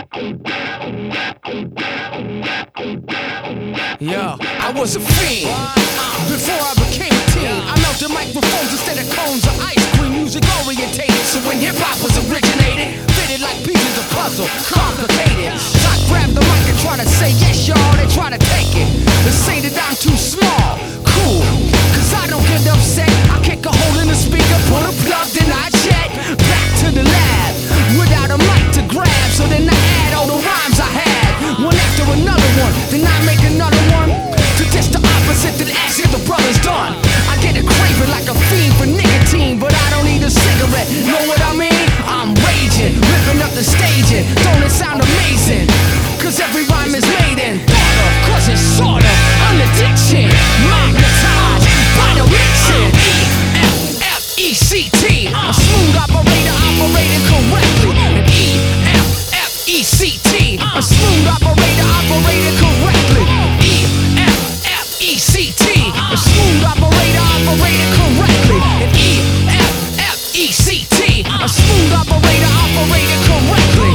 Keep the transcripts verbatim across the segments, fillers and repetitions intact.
Yo, I was a fiend before I became a teen. I melted microphones instead of cones of ice cream. Music orientated, so when hip hop was originated, fitted like pieces of puzzle, complicated. So I grabbed the mic and try to say yes, y'all. They try to take it. They say that I'm too small. Cool, cause I don't get upset. I kick a hole in the speaker, pull a plug, then I jet back to the lab without a mic to grab. So then I add all the rhymes I had, one after another one. Then I make another one to test the opposite that ask if the brother's done. I get a craving like a fiend for nicotine, but I don't need a cigarette. Know what I mean? I'm raging, ripping up the stage and don't it sound amazing? Cause every rhyme is made in thought of, cause it's sort of an addiction, magnetized by the mixing. E F F E C T, a smooth operator operating correctly. And E F F E C T, a smooth operator operating correctly. E F F E C T, a smooth operator operating correctly. And E F F E C T, a smooth operator operating correctly.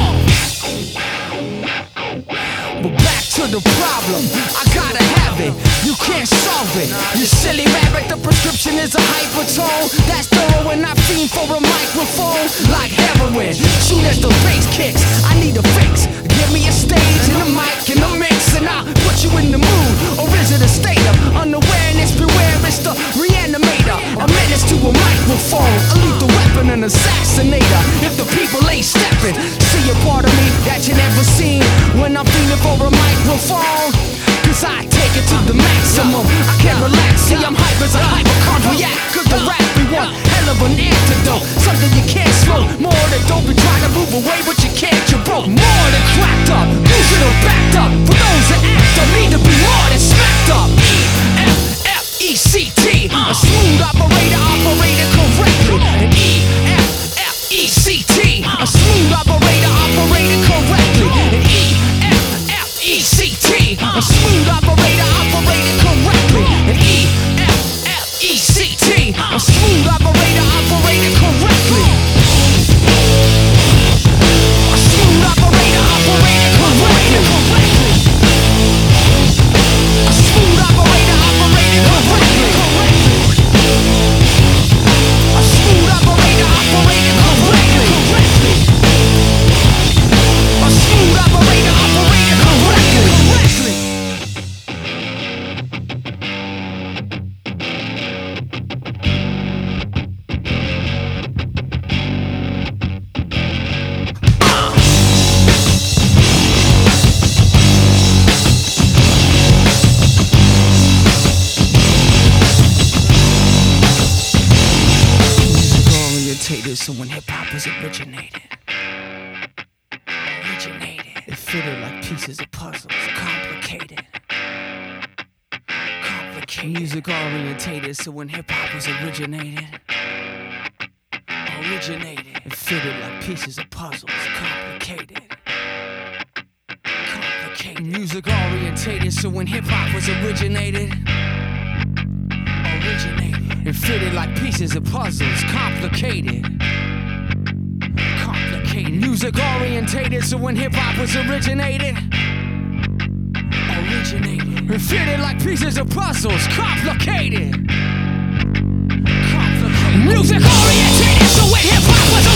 But back to the problem, I gotta have it, you can't solve it. You silly rabbit, the prescription is a hypertone. That's thorough and I fiend for a microphone like heroin. Soon as the bass kicks, I need a fix. Give me a stage and a mic and a mix, and I'll put you in the mood. Or is it a state of unawareness? Beware, it's the reanimator, a menace to a microphone, a lethal weapon, an assassinator. If the people ain't stepping, see a part of me that you never seen when I'm feeling for a microphone. Cause I take it to the maximum, I can't relax, see I'm hype as a hypochondriac. Cause the rap be one hell of an antidote, something you can't smoke. More than dope and try to move away, but you can't, you're broke. More than cracked up, losing or backed up. For those that act up, need to be more than smacked up. E F F E C T, a smooth operator operating correctly. And E F F E C T, a smooth operator operating correctly. And E F F E C T, a smooth operator operating correctly. And E F F E C T, a smooth operator operating correctly. A smooth operator operating correctly. A smooth operator operating correctly. A smooth operator operating correctly. A smooth operator operating correctly. So when hip-hop was originated, originated, it fitted like pieces of puzzles, complicated, complicated. Music orientated, so when hip-hop was originated, originated, it fitted like pieces of puzzles, complicated, complicated. Music orientated, so when hip-hop was originated, originated. It fitted like pieces of puzzles, complicated, complicated. Music orientated, so when hip hop was originated, originated. It fitted like pieces of puzzles, complicated, complicated. Music orientated, so when hip hop was